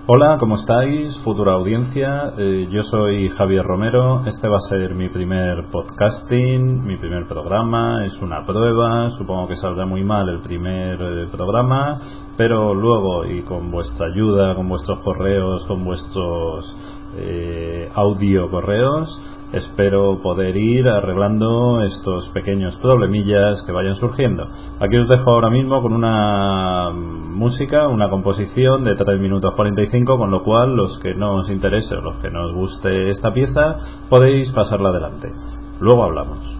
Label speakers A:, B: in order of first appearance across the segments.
A: Hola, ¿cómo estáis? Futura audiencia. Yo soy Javier Romero. Este va a ser mi primer podcasting, mi primer programa. Es una prueba. Supongo que saldrá muy mal el primer programa, pero luego, y con vuestra ayuda, con vuestros correos, con vuestros audio correos, espero poder ir arreglando estos pequeños problemillas que vayan surgiendo. Aquí os dejo ahora mismo con una música, una composición de 3 minutos 45, con lo cual los que no os interese o los que no os guste esta pieza podéis pasarla adelante. Luego hablamos.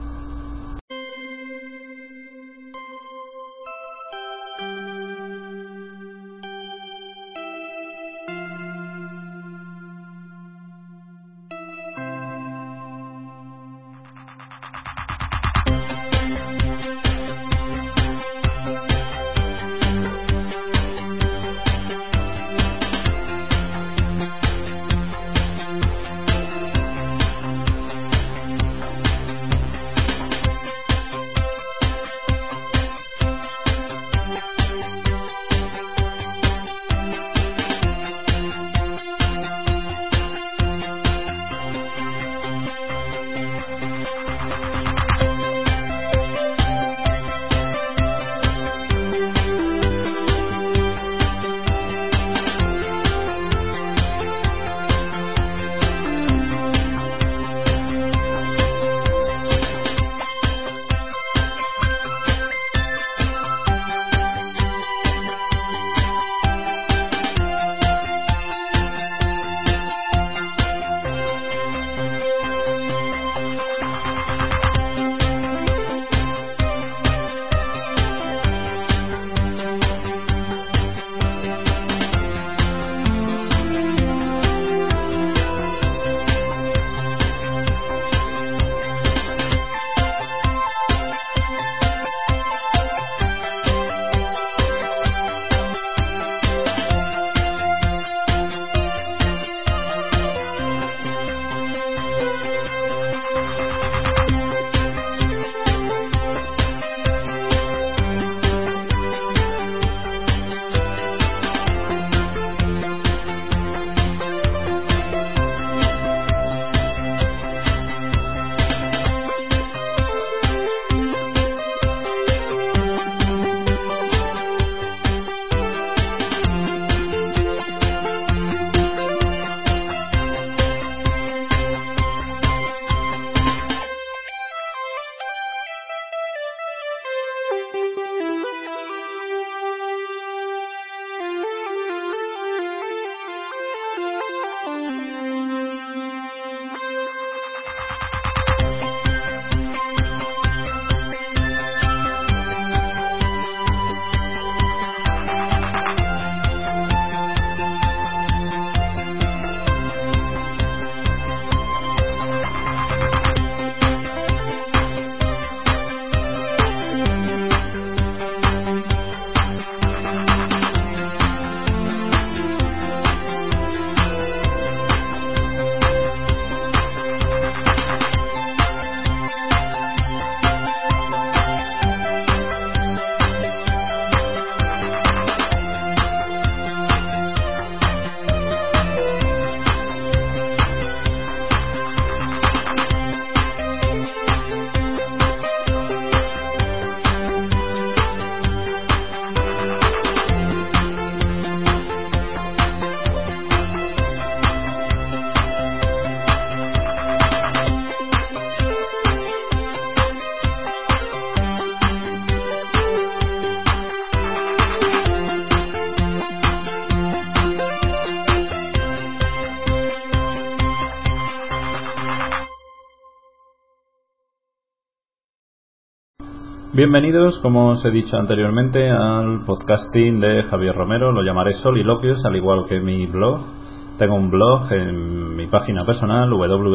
A: Bienvenidos, como os he dicho anteriormente, al podcasting de Javier Romero. Lo llamaré Soliloquios, al igual que mi blog. Tengo un blog en mi página personal,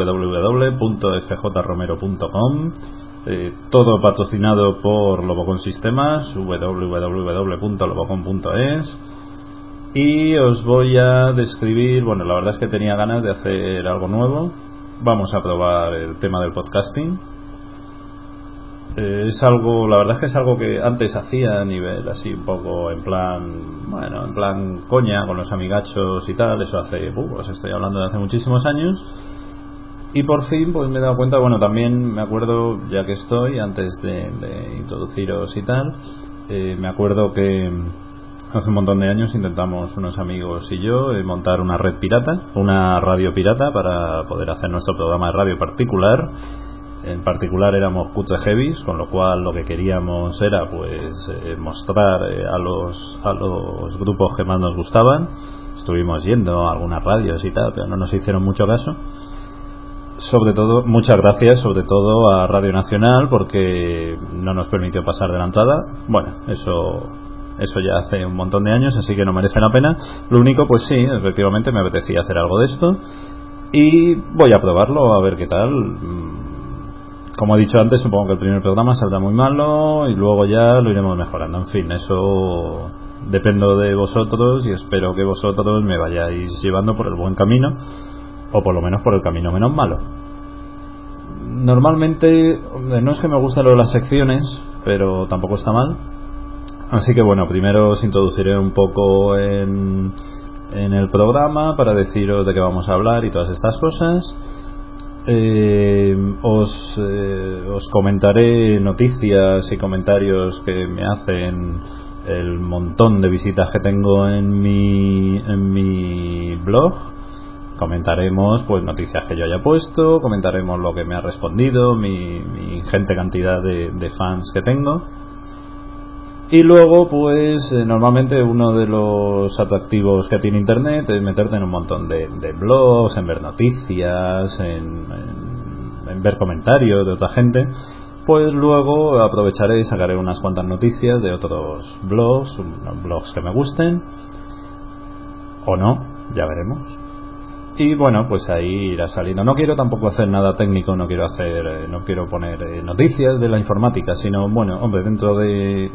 A: www.fjromero.com. Todo patrocinado por Lobocon Sistemas, www.lobocon.es. Y os voy a describir, bueno, la verdad es que tenía ganas de hacer algo nuevo. Vamos a probar el tema del podcasting. Es algo, la verdad es que es algo que antes hacía a nivel así un poco en plan coña con los amigachos y tal. Eso pues estoy hablando de hace muchísimos años. Y por fin pues me he dado cuenta, bueno, también me acuerdo, ya que estoy, antes de introduciros y tal, me acuerdo que hace un montón de años intentamos unos amigos y yo montar una red pirata, una radio pirata, para poder hacer nuestro programa de radio particular. En particular éramos cutre heavies, con lo cual lo que queríamos era pues mostrar a los grupos que más nos gustaban. Estuvimos yendo a algunas radios y tal, pero no nos hicieron mucho caso. Sobre todo, muchas gracias sobre todo a Radio Nacional, porque no nos permitió pasar de la entrada. Bueno, eso ya hace un montón de años, así que no merece la pena. Lo único, pues sí, efectivamente me apetecía hacer algo de esto y voy a probarlo a ver qué tal. Como he dicho antes, supongo que el primer programa saldrá muy malo y luego ya lo iremos mejorando. En fin, eso dependo de vosotros y espero que vosotros me vayáis llevando por el buen camino, o por lo menos por el camino menos malo. Normalmente no es que me gusten las secciones, pero tampoco está mal. Así que bueno, primero os introduciré un poco en el programa para deciros de qué vamos a hablar y todas estas cosas. Os comentaré noticias y comentarios que me hacen el montón de visitas que tengo en mi blog. Comentaremos pues noticias que yo haya puesto, comentaremos lo que me ha respondido mi ingente cantidad de fans que tengo. Y luego pues normalmente uno de los atractivos que tiene internet es meterte en un montón de blogs, en ver noticias, en ver comentarios de otra gente. Pues luego aprovecharé y sacaré unas cuantas noticias de otros blogs, unos blogs que me gusten o no, ya veremos. Y bueno, pues ahí irá saliendo. No quiero tampoco hacer nada técnico, no quiero poner noticias de la informática, sino, bueno, hombre, dentro de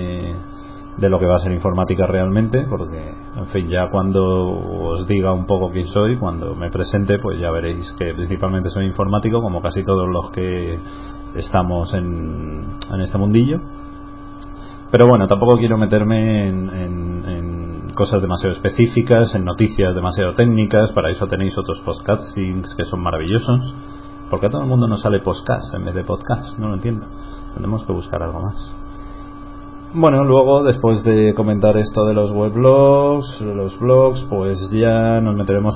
A: lo que va a ser informática realmente, porque, en fin, ya cuando os diga un poco quién soy, cuando me presente, pues ya veréis que principalmente soy informático, como casi todos los que estamos en este mundillo. Pero bueno, tampoco quiero meterme en cosas demasiado específicas, en noticias demasiado técnicas. Para eso tenéis otros podcastings que son maravillosos. ¿Por qué a todo el mundo nos sale podcast en vez de podcast? No lo entiendo. Tenemos que buscar algo más. Bueno, luego, después de comentar esto de los weblogs, los blogs, pues ya nos meteremos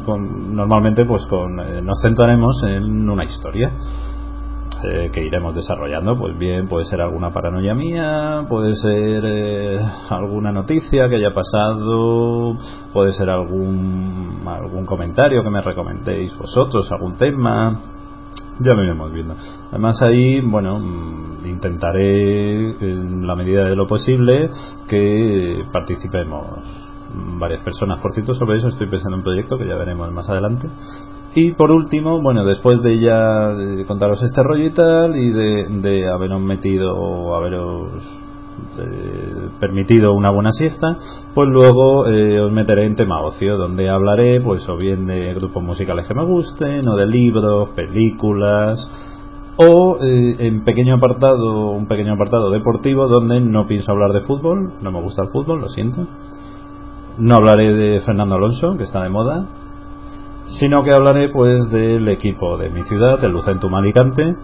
A: nos centraremos en una historia que iremos desarrollando. Pues bien, puede ser alguna paranoia mía, puede ser alguna noticia que haya pasado, puede ser algún comentario que me recomendéis vosotros, algún tema. Ya lo iremos viendo. Además ahí, bueno, intentaré en la medida de lo posible que participemos varias personas. Por cierto, sobre eso estoy pensando en un proyecto que ya veremos más adelante. Y por último, bueno, después de ya contaros este rollo y tal, y de haberos permitido una buena siesta, pues luego os meteré en tema ocio, donde hablaré pues o bien de grupos musicales que me gusten, o de libros, películas, o un pequeño apartado deportivo, donde no pienso hablar de fútbol. No me gusta el fútbol, lo siento. No hablaré de Fernando Alonso, que está de moda, sino que hablaré pues del equipo de mi ciudad, el Lucentum Alicante.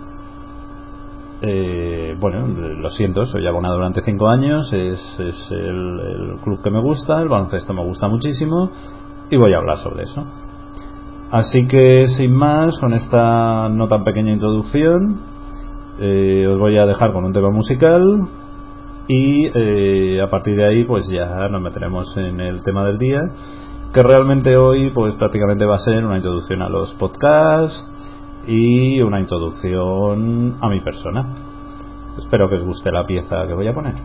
A: Bueno, lo siento, soy abonado durante 5 años, es el club que me gusta, el baloncesto me gusta muchísimo y voy a hablar sobre eso. Así que sin más, con esta no tan pequeña introducción, os voy a dejar con un tema musical y a partir de ahí pues ya nos meteremos en el tema del día, que realmente hoy pues prácticamente va a ser una introducción a los podcasts y una introducción a mi persona. Espero que os guste la pieza que voy a poner.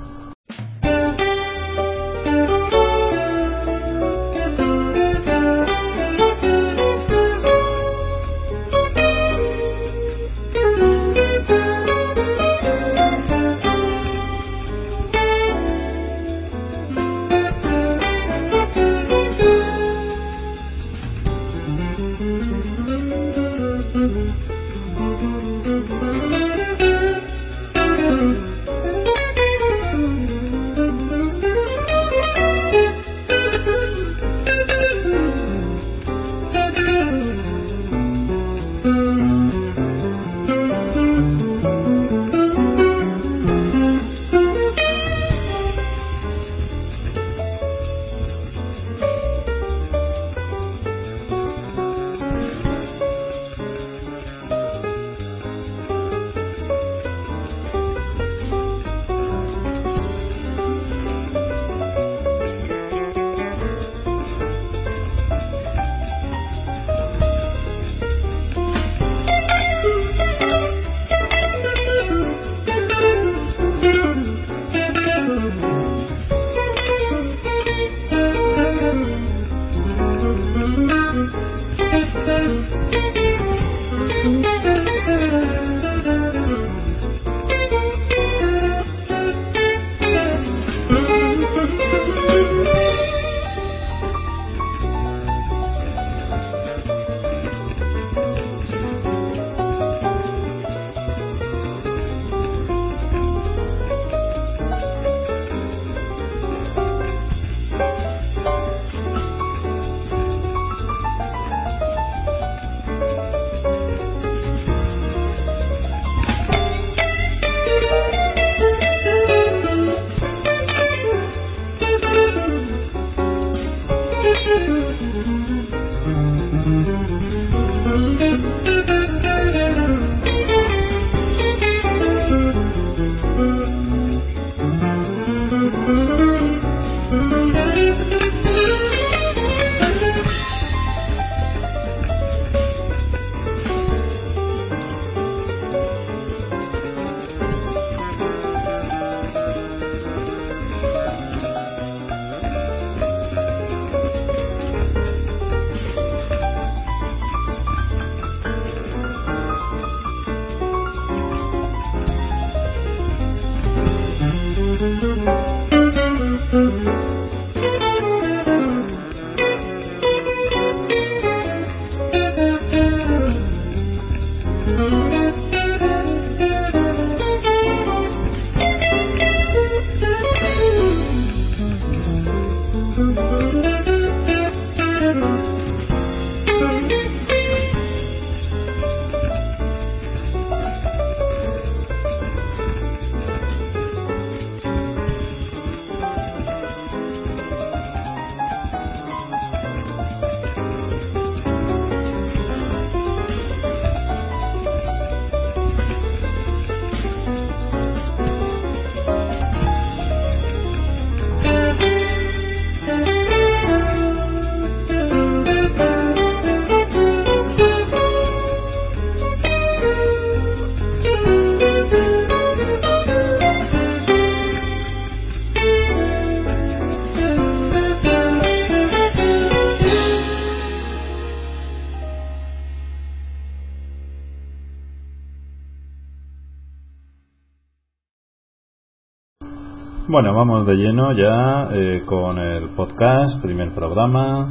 A: Bueno, vamos de lleno ya con el podcast, primer programa.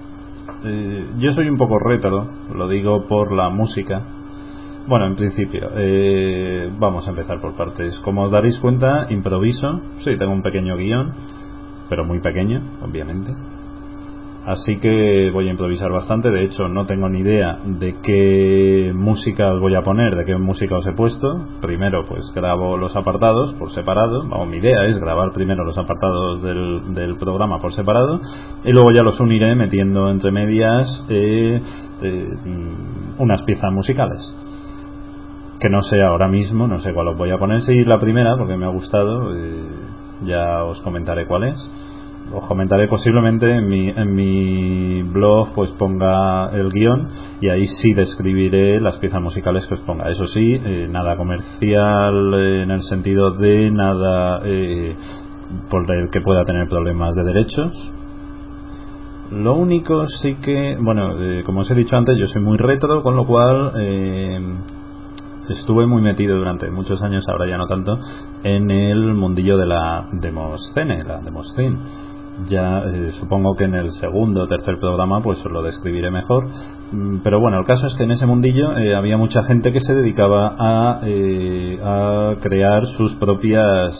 A: Yo soy un poco rétaro, lo digo por la música. Bueno, en principio, vamos a empezar por partes. Como os daréis cuenta, improviso. Sí, tengo un pequeño guión, pero muy pequeño, obviamente. Así que voy a improvisar bastante. De hecho, no tengo ni idea de qué música os voy a poner, de qué música os he puesto. Primero, pues grabo los apartados por separado. Vamos, mi idea es grabar primero los apartados del programa por separado y luego ya los uniré metiendo entre medias unas piezas musicales. Que no sé ahora mismo, no sé cuál os voy a poner. Sí, la primera, porque me ha gustado. Ya os comentaré cuál es. Os comentaré posiblemente en mi blog, pues ponga el guión y ahí sí describiré las piezas musicales que os ponga. Eso sí, nada comercial en el sentido de nada por el que pueda tener problemas de derechos. Lo único sí que, bueno, como os he dicho antes, yo soy muy retro, con lo cual estuve muy metido durante muchos años, ahora ya no tanto, en el mundillo de la demoscene, la demoscene. Ya supongo que en el segundo o tercer programa pues os lo describiré mejor, pero bueno, el caso es que en ese mundillo había mucha gente que se dedicaba a crear sus propias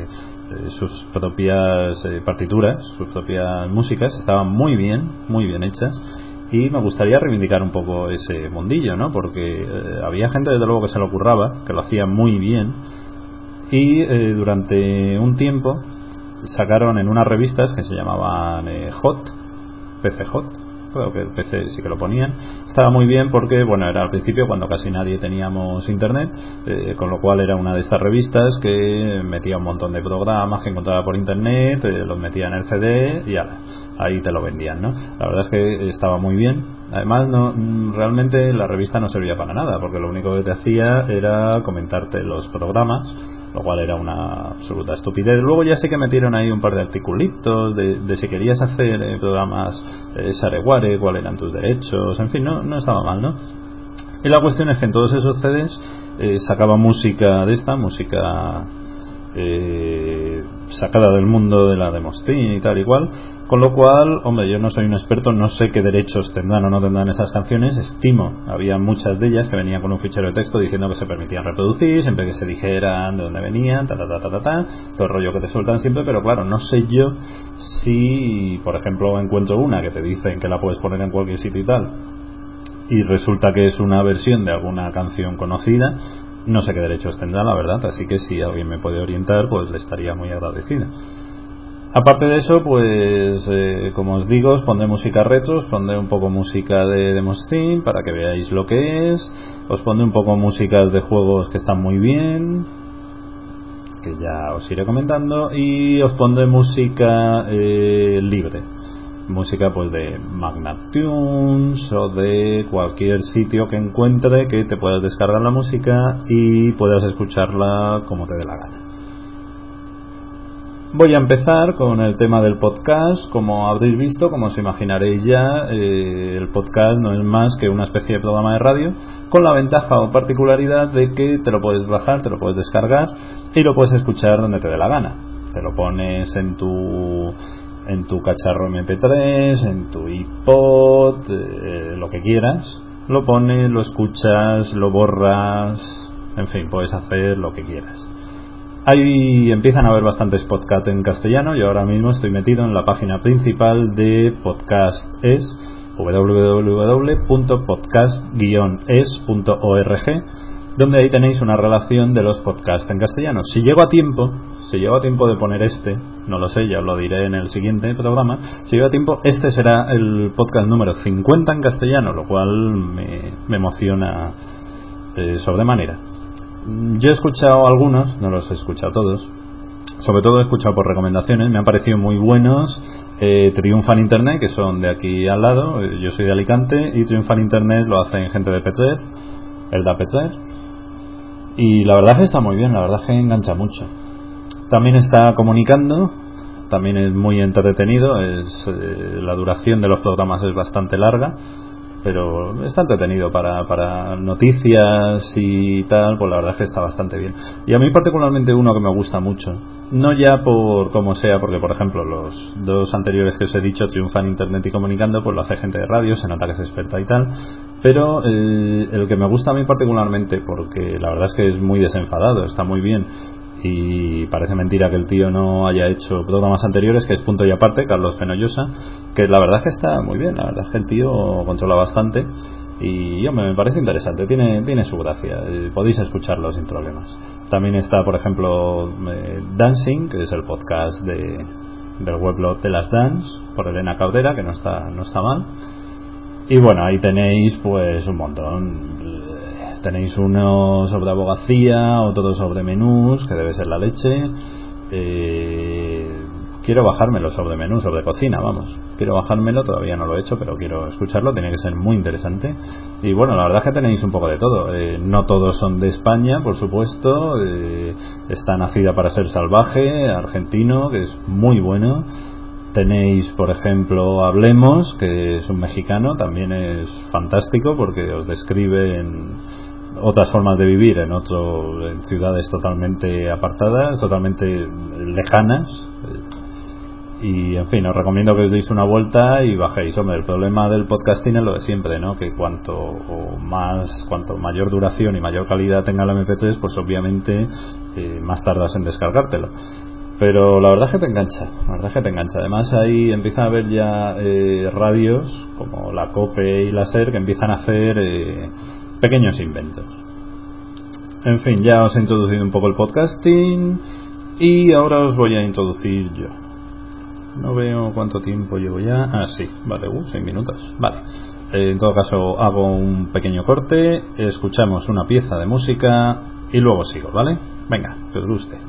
A: partituras, sus propias músicas. Estaban muy bien hechas. Y me gustaría reivindicar un poco ese mundillo, ¿no? Porque había gente desde luego que se lo curraba, que lo hacía muy bien. Y durante un tiempo sacaron en unas revistas que se llamaban Hot, PC Hot, creo que el PC sí que lo ponían. Estaba muy bien porque, bueno, era al principio cuando casi nadie teníamos internet, con lo cual era una de estas revistas que metía un montón de programas que encontraba por internet, los metía en el CD y ahí te lo vendían, ¿no? La verdad es que estaba muy bien. Además, realmente la revista no servía para nada, porque lo único que te hacía era comentarte los programas, lo cual era una absoluta estupidez. Luego ya sí que metieron ahí un par de articulitos de si querías hacer programas Shareware, cuáles eran tus derechos, en fin, no estaba mal, ¿no? Y la cuestión es que en todos esos CDs sacaba música de esta, música sacada del mundo de la demoscene y tal y cual, con lo cual, hombre, yo no soy un experto, no sé qué derechos tendrán o no tendrán esas canciones. Estimo, había muchas de ellas que venían con un fichero de texto diciendo que se permitían reproducir siempre que se dijeran de dónde venían, todo el rollo que te sueltan siempre, pero claro, no sé yo si, por ejemplo, encuentro una que te dicen que la puedes poner en cualquier sitio y tal, y resulta que es una versión de alguna canción conocida. No sé qué derechos tendrá, la verdad, así que si alguien me puede orientar, pues le estaría muy agradecido. Aparte de eso, pues como os digo, os pondré música retro, os pondré un poco música de Demos Theme para que veáis lo que es, os pondré un poco músicas de juegos que están muy bien, que ya os iré comentando, y os pondré música libre, música pues de Magnat Tunes o de cualquier sitio que encuentre que te puedas descargar la música y puedas escucharla como te dé la gana. Voy a empezar con el tema del podcast. Como habréis visto, como os imaginaréis ya, el podcast no es más que una especie de programa de radio, con la ventaja o particularidad de que te lo puedes bajar, te lo puedes descargar y lo puedes escuchar donde te dé la gana. Te lo pones en tu cacharro MP3, en tu iPod, lo que quieras. Lo pones, lo escuchas, lo borras, en fin, puedes hacer lo que quieras. Ahí empiezan a haber bastantes podcasts en castellano. Yo ahora mismo estoy metido en la página principal de Podcast.es, www.podcast-es.org, donde ahí tenéis una relación de los podcasts en castellano. Si llego a tiempo de poner no lo sé, ya os lo diré en el siguiente programa, si llego a tiempo, este será el podcast número 50 en castellano, lo cual me emociona sobremanera. Yo he escuchado algunos, no los he escuchado todos, sobre todo he escuchado por recomendaciones, me han parecido muy buenos. Triunfan Internet, que son de aquí al lado, yo soy de Alicante, y Triunfan Internet lo hacen gente de Petrer, el da Petrer, y la verdad que está muy bien, la verdad que engancha mucho. También está Comunicando, también es muy entretenido, la duración de los programas es bastante larga, pero está entretenido para noticias y tal, pues la verdad es que está bastante bien. Y a mí particularmente uno que me gusta mucho, no ya por como sea, porque por ejemplo los dos anteriores que os he dicho, Triunfan Internet y Comunicando, pues lo hace gente de radio, se nota que es experta y tal, pero el que me gusta a mí particularmente, porque la verdad es que es muy desenfadado, está muy bien, y parece mentira que el tío no haya hecho programas anteriores, que es Punto y Aparte, Carlos Fenollosa, que la verdad es que está muy bien, la verdad es que el tío controla bastante y me parece interesante, tiene su gracia, podéis escucharlo sin problemas. También está, por ejemplo, Dancing, que es el podcast del weblog de las Dance, por Elena Caudera, que no está mal. Y bueno, ahí tenéis pues un montón. Tenéis uno sobre abogacía, otro sobre menús, que debe ser la leche. Quiero bajármelo sobre menús, sobre cocina, vamos. Quiero bajármelo, todavía no lo he hecho, pero quiero escucharlo, tiene que ser muy interesante. Y bueno, la verdad es que tenéis un poco de todo. No todos son de España, por supuesto. Está Nacida para ser salvaje, argentino, que es muy bueno. Tenéis, por ejemplo, Hablemos, que es un mexicano, también es fantástico porque os describe otras formas de vivir en ciudades totalmente apartadas, totalmente lejanas. Y en fin, os recomiendo que os deis una vuelta y bajéis. Hombre, el problema del podcasting es lo de siempre, ¿no? Que cuanto mayor duración y mayor calidad tenga el MP3, pues obviamente más tardas en descargártelo. Pero la verdad es que te engancha, Además ahí empiezan a haber ya radios como la COPE y la SER que empiezan a hacer pequeños inventos. En fin, ya os he introducido un poco el podcasting y ahora os voy a introducir yo. No veo cuánto tiempo llevo ya. Sí, vale, 6 minutos. Vale. En todo caso hago un pequeño corte, escuchamos una pieza de música y luego sigo, ¿vale? Venga, que os guste.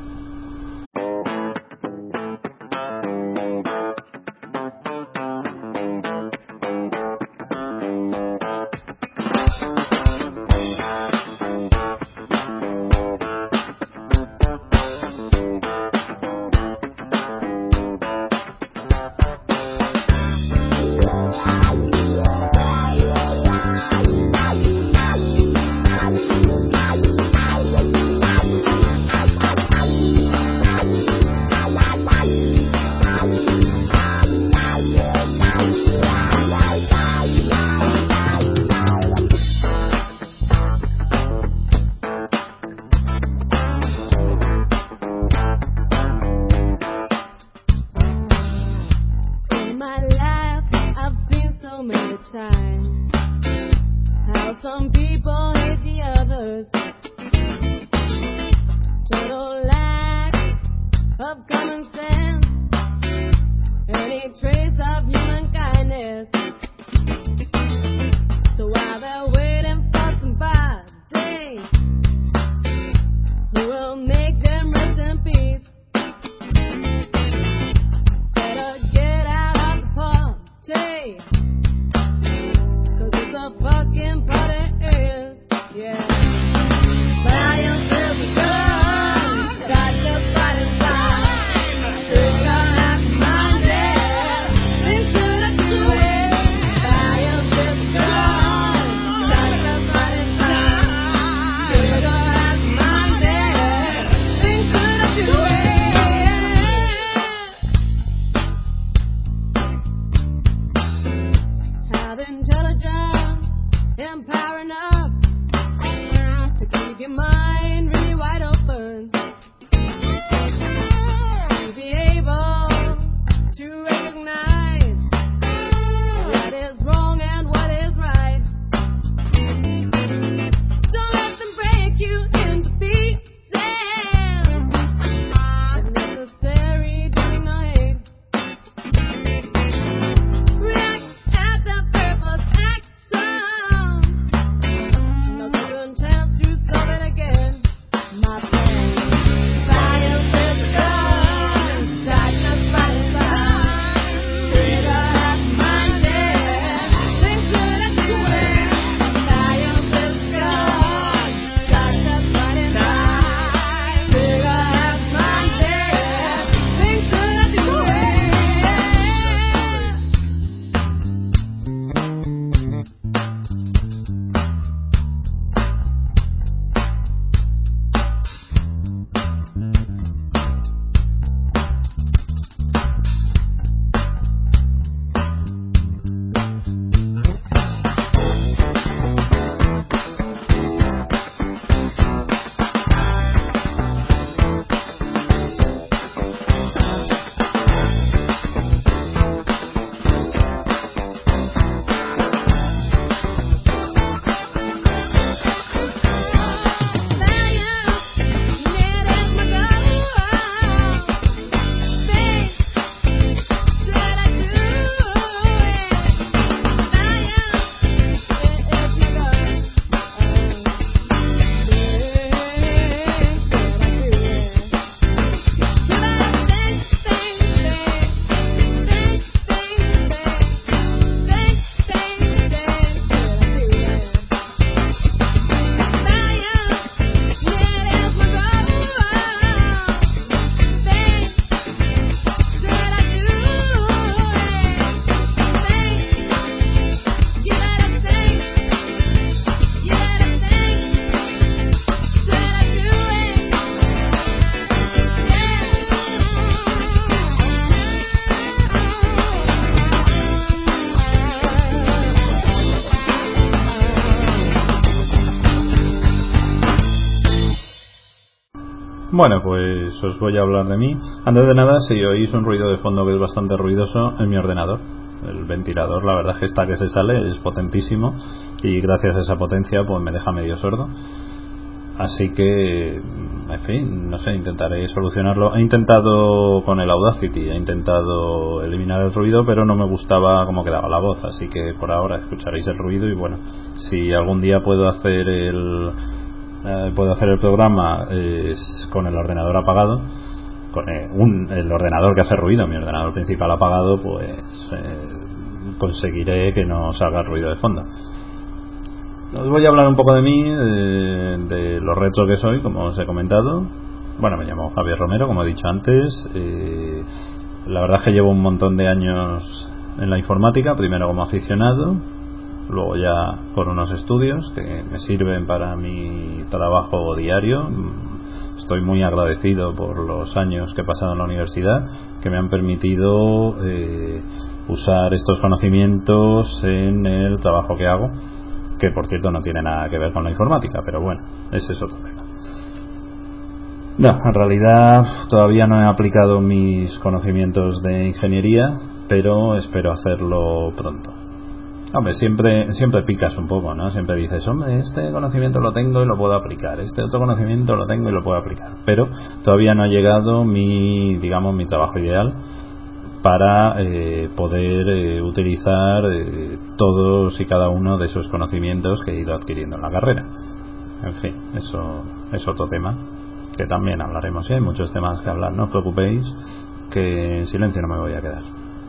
A: Bueno, pues os voy a hablar de mí. Antes de nada, si oís un ruido de fondo que es bastante ruidoso, en mi ordenador. El ventilador, la verdad es que está que se sale, es potentísimo y gracias a esa potencia pues me deja medio sordo. Así que, en fin, no sé, intentaré solucionarlo. He intentado con el Audacity, he intentado eliminar el ruido, pero no me gustaba cómo quedaba la voz, así que por ahora escucharéis el ruido y bueno, si algún día puedo hacer el programa con el ordenador apagado, con el ordenador que hace ruido, mi ordenador principal apagado, pues conseguiré que no salga ruido de fondo. Os voy a hablar un poco de mí, de lo retro que soy, como os he comentado. Bueno, me llamo Javier Romero, como he dicho antes. La verdad es que llevo un montón de años en la informática, primero como aficionado, luego ya por unos estudios que me sirven para mi trabajo diario. Estoy muy agradecido por los años que he pasado en la universidad, que me han permitido usar estos conocimientos en el trabajo que hago, que por cierto no tiene nada que ver con la informática, pero bueno, ese es otro tema. No, en realidad todavía no he aplicado mis conocimientos de ingeniería, pero espero hacerlo pronto. Hombre, siempre picas un poco, ¿no? Siempre dices, hombre, este conocimiento lo tengo y lo puedo aplicar, este otro conocimiento lo tengo y lo puedo aplicar, pero todavía no ha llegado mi trabajo ideal para poder utilizar todos y cada uno de esos conocimientos que he ido adquiriendo en la carrera. En fin, eso es otro tema que también hablaremos. Hay muchos temas que hablar, no os preocupéis, que en silencio no me voy a quedar.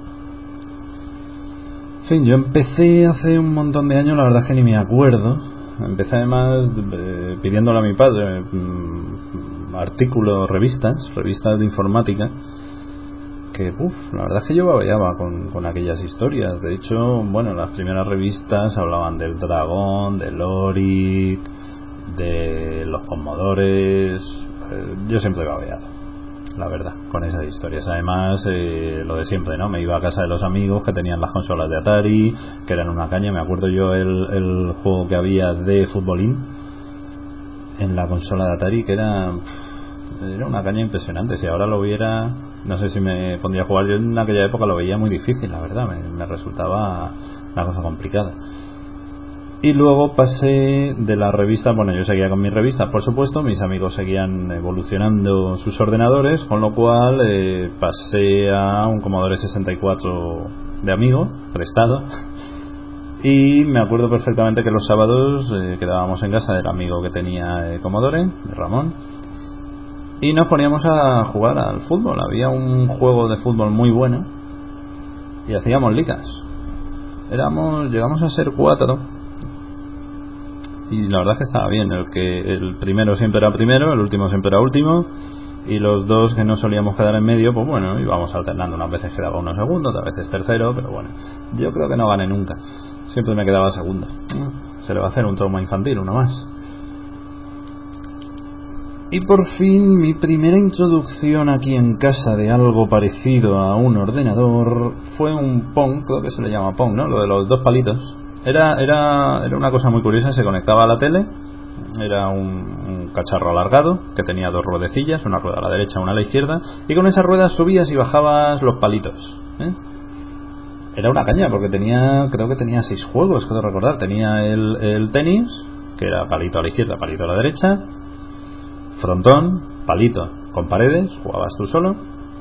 A: En fin, yo empecé hace un montón de años, la verdad es que ni me acuerdo. Empecé además pidiéndole a mi padre artículos, revistas de informática, que la verdad es que yo babeaba con aquellas historias. De hecho, bueno, las primeras revistas hablaban del Dragón, del Oric, de los Commodores. Yo siempre he babeado, la verdad, con esas historias. Además, lo de siempre, ¿no? Me iba a casa de los amigos que tenían las consolas de Atari, que eran una caña. Me acuerdo yo el juego que había de Futbolín en la consola de Atari, que era una caña impresionante. Si ahora lo viera, no sé si me pondría a jugar. Yo en aquella época lo veía muy difícil, la verdad, me resultaba una cosa complicada. Y luego pasé de la revista, bueno, yo seguía con mis revistas, por supuesto, mis amigos seguían evolucionando sus ordenadores, con lo cual pasé a un Commodore 64 de amigo, prestado. Y me acuerdo perfectamente que los sábados quedábamos en casa del amigo que tenía Commodore, de Ramón, y nos poníamos a jugar al fútbol. Había un juego de fútbol muy bueno y hacíamos ligas. Llegamos a ser 4 y la verdad es que estaba bien. El primero siempre era primero, el último siempre era último, y los dos que no solíamos quedar en medio, pues bueno, íbamos alternando. Unas veces quedaba uno segundo, otras veces tercero, pero bueno, yo creo que no gané nunca, siempre me quedaba segundo. Se le va a hacer un trauma infantil, uno más. Y por fin mi primera introducción aquí en casa de algo parecido a un ordenador fue un Pong, creo que se le llama Pong, ¿no? Lo de los dos palitos. Era una cosa muy curiosa. Se conectaba a la tele, era un cacharro alargado que tenía 2 ruedecillas, una rueda a la derecha, una a la izquierda, y con esas ruedas subías y bajabas los palitos, Era una caña porque creo que tenía 6 juegos, creo recordar. Tenía el tenis, que era palito a la izquierda, palito a la derecha, frontón, palito con paredes, jugabas tú solo.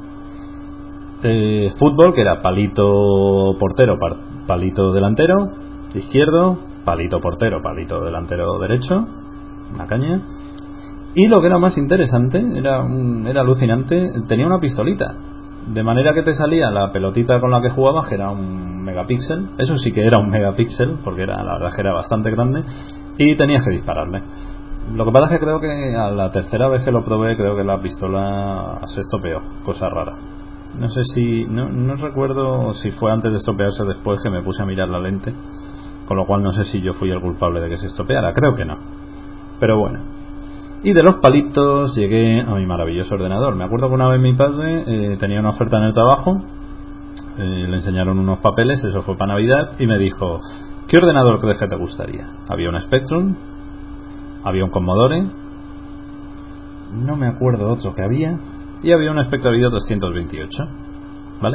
A: Fútbol, que era palito portero, palito delantero izquierdo, palito portero, palito delantero derecho, una caña. Y lo que era más interesante, era alucinante, tenía una pistolita, de manera que te salía la pelotita con la que jugabas, que era un megapíxel. Eso sí que era un megapíxel, porque la verdad que era bastante grande, y tenías que dispararle. Lo que pasa es que creo que a la tercera vez que lo probé, creo que la pistola se estropeó, cosa rara. No sé si, no recuerdo si fue antes de estropearse o después, que me puse a mirar la lente, con lo cual no sé si yo fui el culpable de que se estropeara, creo que no, pero bueno. Y de los palitos llegué a mi maravilloso ordenador. Me acuerdo que una vez mi padre tenía una oferta en el trabajo, le enseñaron unos papeles, eso fue para Navidad, y me dijo, ¿qué ordenador crees que te gustaría? Había un Spectrum, había un Commodore no me acuerdo otro que había, y había un Spectra Video 228, ¿vale?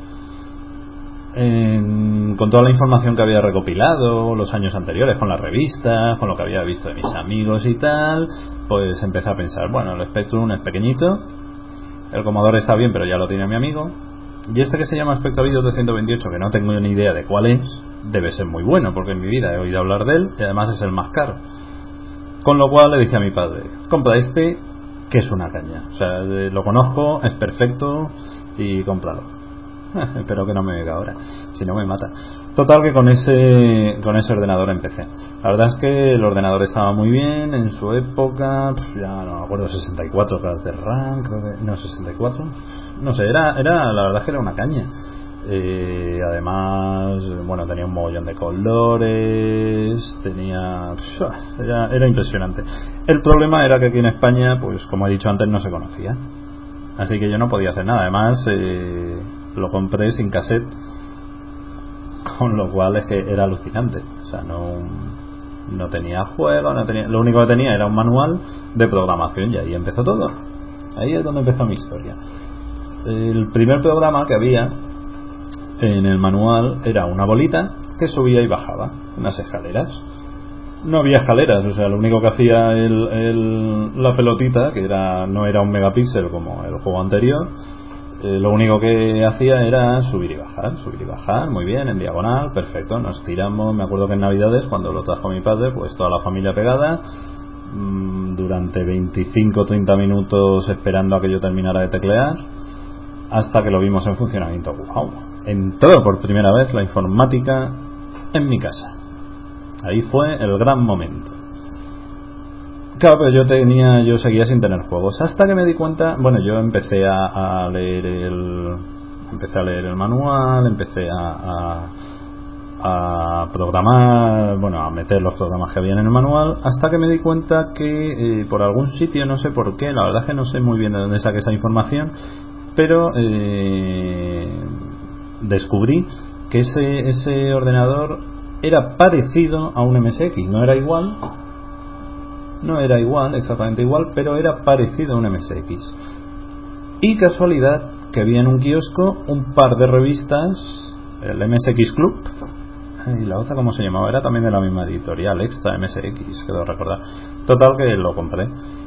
A: Con toda la información que había recopilado los años anteriores, con las revistas, con lo que había visto de mis amigos y tal, pues empecé a pensar, bueno, el Spectrum es pequeñito, el Commodore está bien, pero ya lo tiene mi amigo, y este que se llama Spectra Video 228, que no tengo ni idea de cuál es, debe ser muy bueno, porque en mi vida he oído hablar de él, y además es el más caro. Con lo cual le dije a mi padre, compra este, que es una caña, o sea, lo conozco, es perfecto, y cómpralo. Espero que no me oiga ahora, si no me mata. Total, que con ese ordenador empecé. La verdad es que el ordenador estaba muy bien en su época, ya no me acuerdo, 64 GB de RAM, creo que, no, 64, no sé, era la verdad es que era una caña. Además, bueno, tenía un mogollón de colores, era impresionante. El problema era que aquí en España, pues como he dicho antes, no se conocía, así que yo no podía hacer nada. Además, lo compré sin cassette, con lo cual es que era alucinante. O sea, no tenía juego, lo único que tenía era un manual de programación, y ahí empezó todo. Ahí es donde empezó mi historia. El primer programa que había en el manual era una bolita que subía y bajaba, unas escaleras. No había escaleras, o sea, lo único que hacía la pelotita, que no era un megapíxel como el juego anterior, lo único que hacía era subir y bajar, muy bien, en diagonal, perfecto. Nos tiramos, me acuerdo que en Navidades, cuando lo trajo mi padre, pues toda la familia pegada, durante 25-30 minutos esperando a que yo terminara de teclear, hasta que lo vimos en funcionamiento. ¡Wow! Entró por primera vez la informática en mi casa. Ahí fue el gran momento. Claro, pero yo seguía sin tener juegos, hasta que me di cuenta, bueno, yo empecé a leer el manual, empecé a programar, bueno, a meter los programas que había en el manual, hasta que me di cuenta que por algún sitio, no sé por qué, la verdad es que no sé muy bien de dónde saqué esa información, pero descubrí que ese ordenador era parecido a un MSX, no era igual, exactamente igual, pero era parecido a un MSX. Y casualidad que había en un kiosco un par de revistas, el MSX Club, y la otra, ¿cómo se llamaba? Era también de la misma editorial, Extra MSX, creo recordar. Total, que lo compré.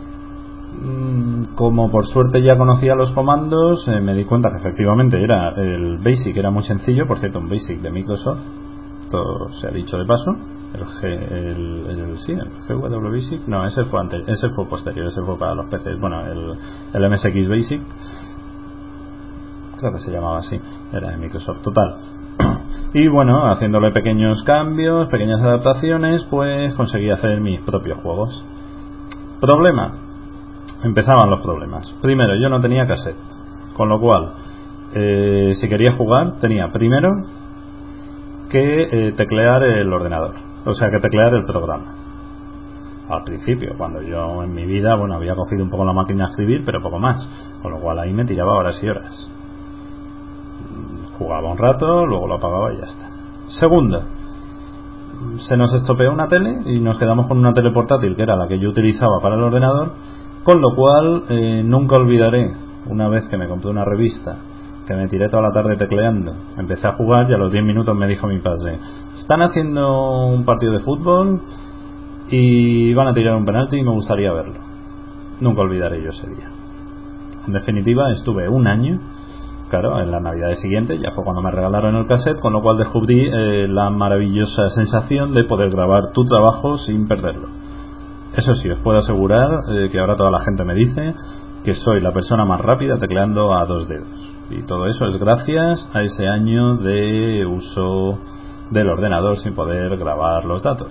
A: Como por suerte ya conocía los comandos, me di cuenta que efectivamente era el BASIC, era muy sencillo, por cierto, un BASIC de Microsoft, todo se ha dicho de paso. El GW Basic, no, ese fue posterior, ese fue para los PCs. Bueno, el MSX Basic, creo que se llamaba así, era de Microsoft. Total. Y bueno, haciéndole pequeños cambios, pequeñas adaptaciones, pues conseguí hacer mis propios juegos. Problema, empezaban los problemas. Primero, yo no tenía cassette, con lo cual si quería jugar tenía primero que teclear el ordenador, o sea, que teclear el programa. Al principio, cuando yo en mi vida, bueno, había cogido un poco la máquina a escribir, pero poco más, con lo cual ahí me tiraba horas y horas. Jugaba un rato, luego lo apagaba y ya está. Segundo, se nos estropeó una tele y nos quedamos con una tele portátil, que era la que yo utilizaba para el ordenador, con lo cual nunca olvidaré, una vez que me compré una revista, que me tiré toda la tarde tecleando, empecé a jugar y a los 10 minutos me dijo mi padre: están haciendo un partido de fútbol y van a tirar un penalti y me gustaría verlo. Nunca olvidaré yo ese día. En definitiva, estuve un año, claro, en la Navidad siguiente ya fue cuando me regalaron el cassette, con lo cual descubrí la maravillosa sensación de poder grabar tu trabajo sin perderlo. Eso sí, os puedo asegurar que ahora toda la gente me dice que soy la persona más rápida tecleando a 2 dedos. Y todo eso es gracias a ese año de uso del ordenador sin poder grabar los datos.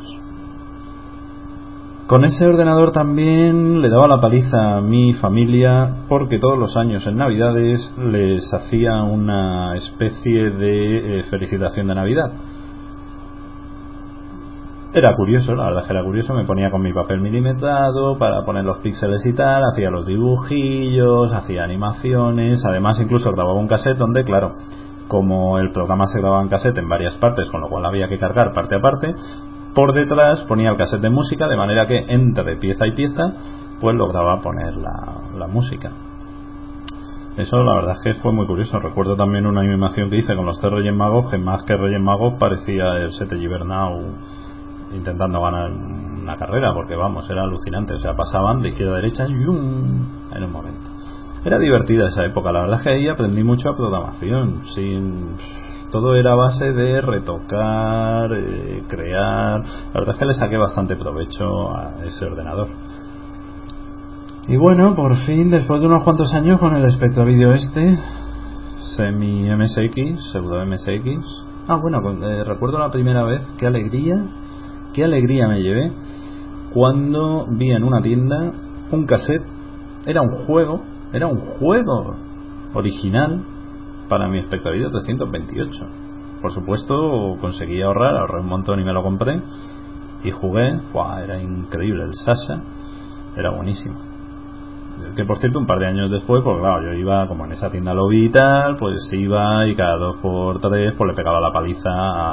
A: Con ese ordenador también le daba la paliza a mi familia, porque todos los años en Navidades les hacía una especie de felicitación de Navidad. Era curioso, la verdad es que era curioso. Me ponía con mi papel milimetrado para poner los píxeles y tal, hacía los dibujillos, hacía animaciones, además incluso grababa un cassette donde, claro, como el programa se grababa en cassette en varias partes, con lo cual había que cargar parte a parte, por detrás ponía el cassette de música, de manera que entre pieza y pieza pues lograba poner la música. Eso la verdad es que fue muy curioso. Recuerdo también una animación que hice con los 3 Reyes Magos, que más que Reyes Magos parecía el Sete Gibernau intentando ganar una carrera, porque vamos, era alucinante. O sea, pasaban de izquierda a derecha en un momento. Era divertida esa época. La verdad es que ahí aprendí mucho a programación. Todo era a base de retocar, crear. La verdad es que le saqué bastante provecho a ese ordenador. Y bueno, por fin, después de unos cuantos años, con el Spectravideo semi MSX, pseudo MSX. Recuerdo la primera vez, qué alegría me llevé cuando vi en una tienda un cassette. Era un juego original para mi Spectravideo 328. Por supuesto, conseguí ahorré un montón y me lo compré y jugué. Era increíble, el Sasha era buenísimo. Que por cierto, un par de años después, pues claro, yo iba, como en esa tienda lo vi y tal, pues iba y cada 2x3 pues le pegaba la paliza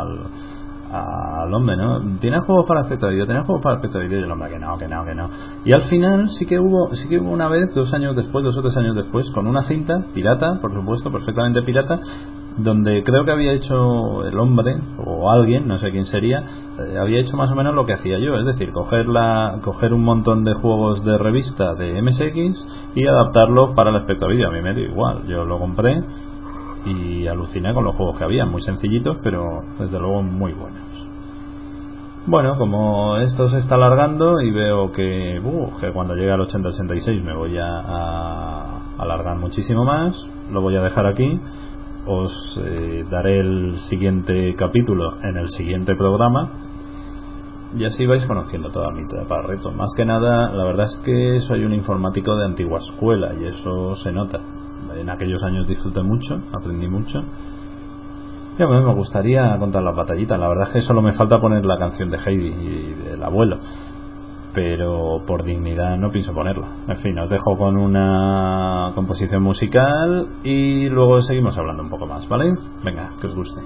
A: al hombre, ¿no? ¿Tienes juegos para Spectravideo? ¿Tienes juegos para Spectravideo? Y el hombre, que no. Y al final sí que hubo una vez, 2 o 3 años después, con una cinta pirata, por supuesto, perfectamente pirata, donde creo que había hecho el hombre o alguien, no sé quién sería, había hecho más o menos lo que hacía yo, es decir, coger un montón de juegos de revista de MSX y adaptarlos para el Spectravideo. A mí me dio igual, yo lo compré y aluciné con los juegos que había, muy sencillitos, pero desde luego muy buenos. Bueno, como esto se está alargando y veo que cuando llegue al 80-86 me voy a alargar muchísimo más, lo voy a dejar aquí. Os daré el siguiente capítulo en el siguiente programa y así vais conociendo toda mi etapa retro. Más que nada, la verdad es que soy un informático de antigua escuela y eso se nota. En aquellos años disfruté mucho, aprendí mucho y a mí me gustaría contar las batallitas. La verdad es que solo me falta poner la canción de Heidi y del abuelo, pero por dignidad no pienso ponerla. En fin, os dejo con una composición musical y luego seguimos hablando un poco más, ¿vale? Venga, que os guste.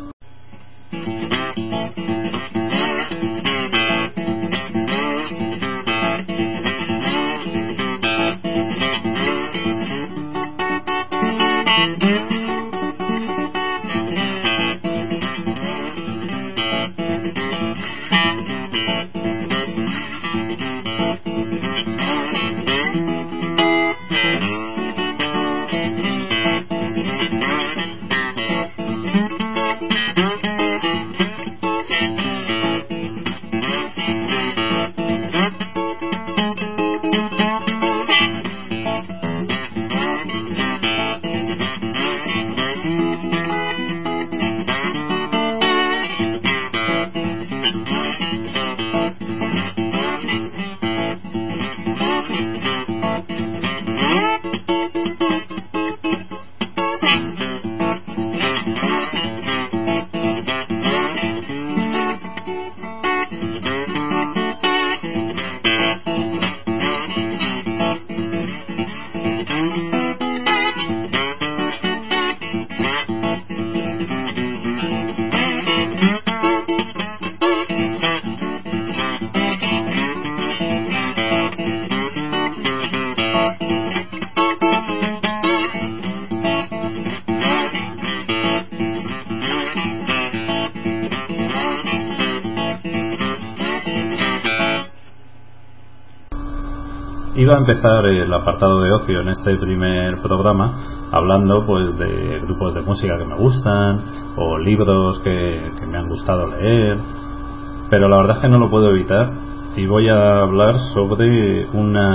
A: Iba a empezar el apartado de ocio en este primer programa hablando pues de grupos de música que me gustan o libros que me han gustado leer, pero la verdad es que no lo puedo evitar y voy a hablar sobre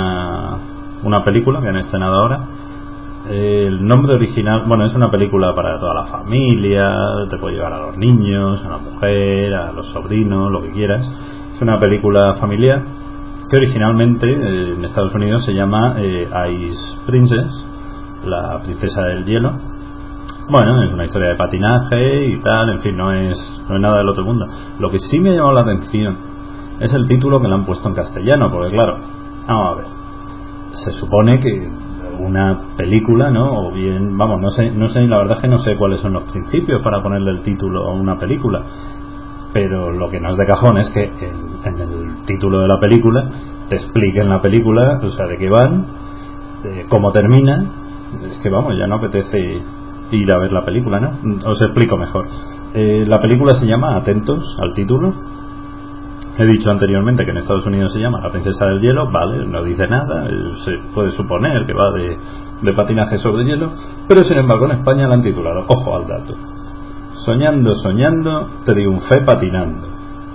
A: una película que han estrenado ahora. El nombre original, es una película para toda la familia, te puede llevar a los niños, a la mujer, a los sobrinos, lo que quieras. Es una película familiar que originalmente en Estados Unidos se llama Ice Princess, la princesa del hielo. Es una historia de patinaje y tal, en fin, no es nada del otro mundo. Lo que sí me ha llamado la atención es el título que le han puesto en castellano, porque claro, vamos a ver, se supone que una película, ¿no? O bien, no sé, la verdad es que no sé cuáles son los principios para ponerle el título a una película. Pero lo que no es de cajón es que en el título de la película te expliquen la película, o sea, de qué van, cómo termina. Es que vamos, ya no apetece ir a ver la película, ¿no? Os explico mejor. La película se llama, atentos al título. He dicho anteriormente que en Estados Unidos se llama La princesa del hielo, vale, no dice nada, se puede suponer que va de patinaje sobre hielo, pero sin embargo en España la han titulado, ojo al dato, Soñando, soñando, triunfé patinando.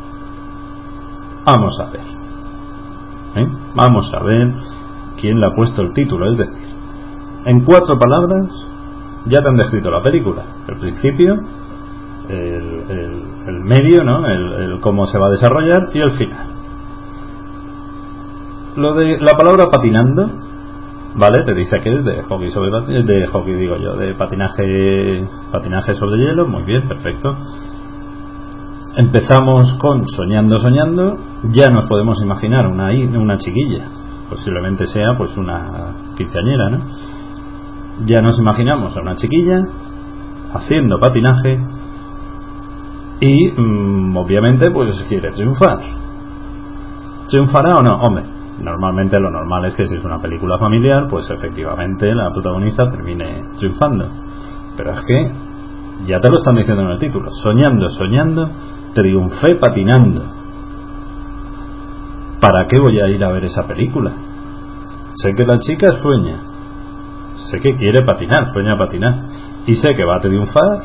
A: Vamos a ver, vamos a ver quién le ha puesto el título, es decir, en 4 palabras ya te han descrito la película, el principio, el medio, ¿no? El cómo se va a desarrollar y el final. Lo de la palabra patinando, vale, te dice que es de hockey de patinaje sobre hielo. Muy bien, perfecto. Empezamos con soñando, soñando. Ya nos podemos imaginar una chiquilla, posiblemente sea pues una quinceañera, ¿no? Ya nos imaginamos a una chiquilla haciendo patinaje y obviamente pues quiere triunfar. ¿Triunfará o no? Hombre, normalmente lo normal es que si es una película familiar, pues efectivamente la protagonista termine triunfando. Pero es que ya te lo están diciendo en el título, soñando, soñando, triunfé patinando. ¿Para qué voy a ir a ver esa película? Sé que la chica sueña, sé que quiere patinar, sueña patinar, y sé que va a triunfar.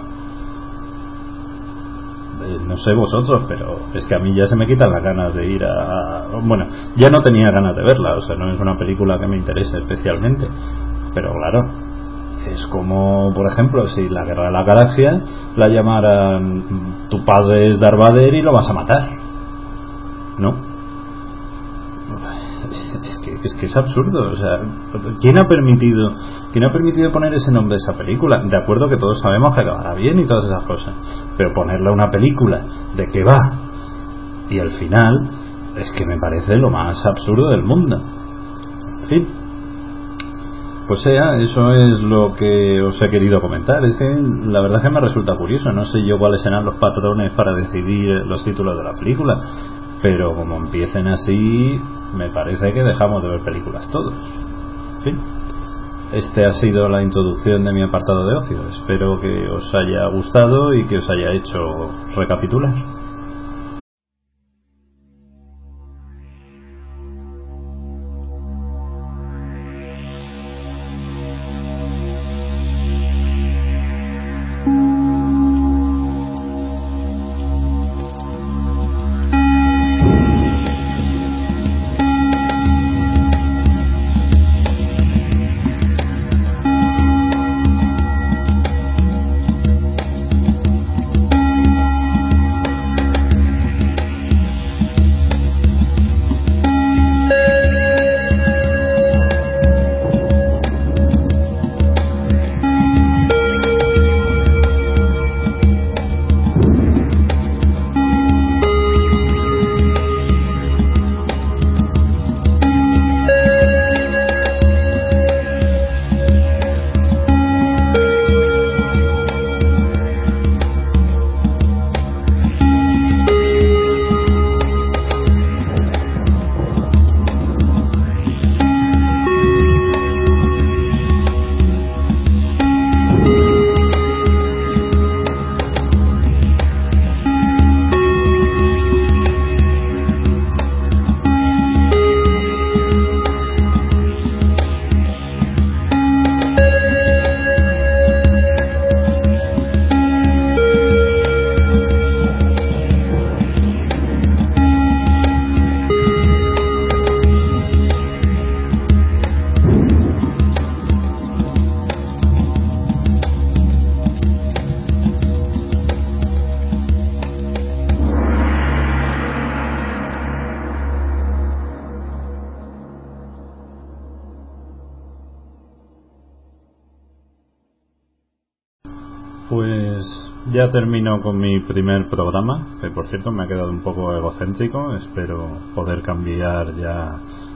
A: No sé vosotros, pero es que a mí ya se me quitan las ganas de ir bueno, ya no tenía ganas de verla, o sea, no es una película que me interese especialmente, pero claro, es como, por ejemplo, si la Guerra de la Galaxia la llamaran tu padre es Darth Vader y lo vas a matar, ¿no? Es que es absurdo, o sea, ¿quién ha permitido poner ese nombre a esa película? De acuerdo que todos sabemos que acabará bien y todas esas cosas, pero ponerle a una película de qué va y al final es que me parece lo más absurdo del mundo. En fin, pues eso es lo que os he querido comentar. Es que la verdad es que me resulta curioso, no sé yo cuáles serán los patrones para decidir los títulos de la película, pero como empiecen así me parece que dejamos de ver películas todos. En fin, este ha sido la introducción de mi apartado de ocio. Espero que os haya gustado y que os haya hecho recapitular. Pues ya termino con mi primer programa, que por cierto me ha quedado un poco egocéntrico. Espero poder cambiar ya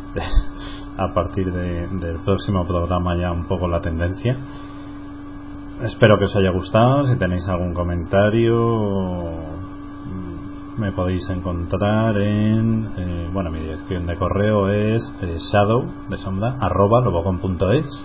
A: a partir del próximo programa ya un poco la tendencia. Espero que os haya gustado. Si tenéis algún comentario me podéis encontrar en mi dirección de correo es shadow de sombra @lobocon.es.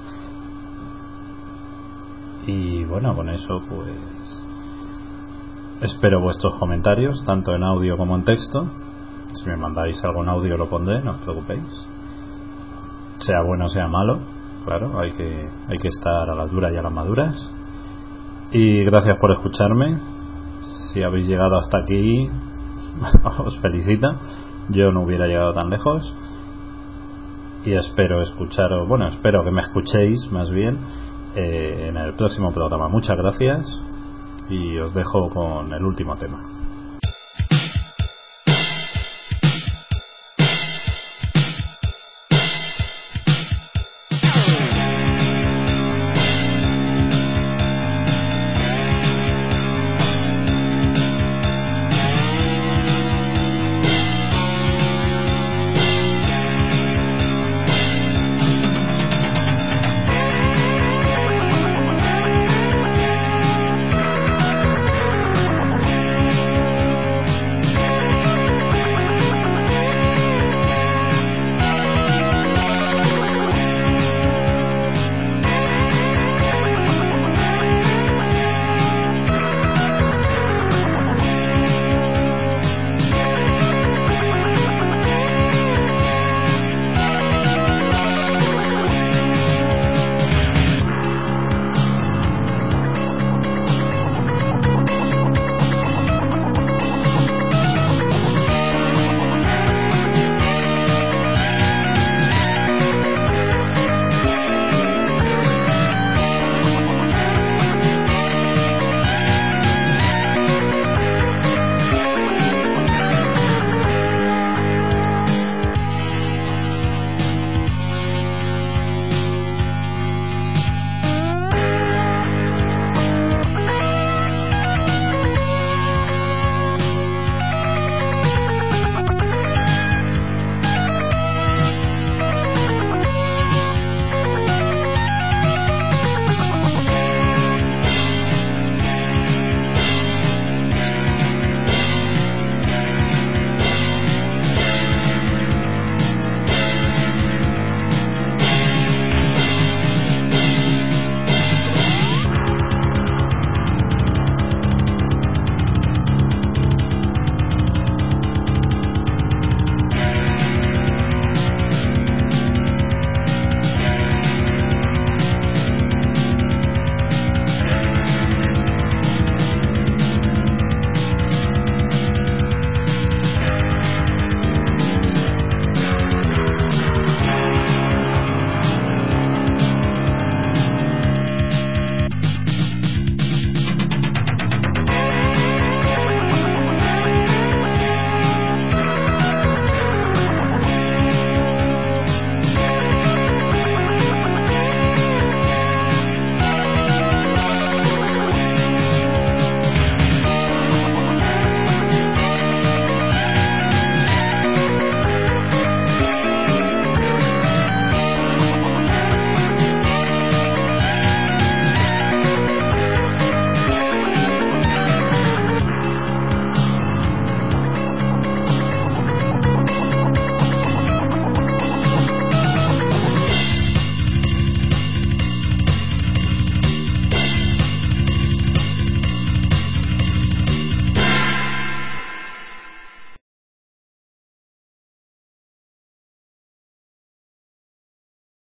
A: Y bueno, con eso pues espero vuestros comentarios tanto en audio como en texto. Si me mandáis algún audio lo pondré, no os preocupéis, sea bueno o sea malo. Claro, hay que estar a las duras y a las maduras. Y gracias por escucharme. Si habéis llegado hasta aquí os felicito, yo no hubiera llegado tan lejos. Y espero espero que me escuchéis más bien en el próximo programa. Muchas gracias y os dejo con el último tema.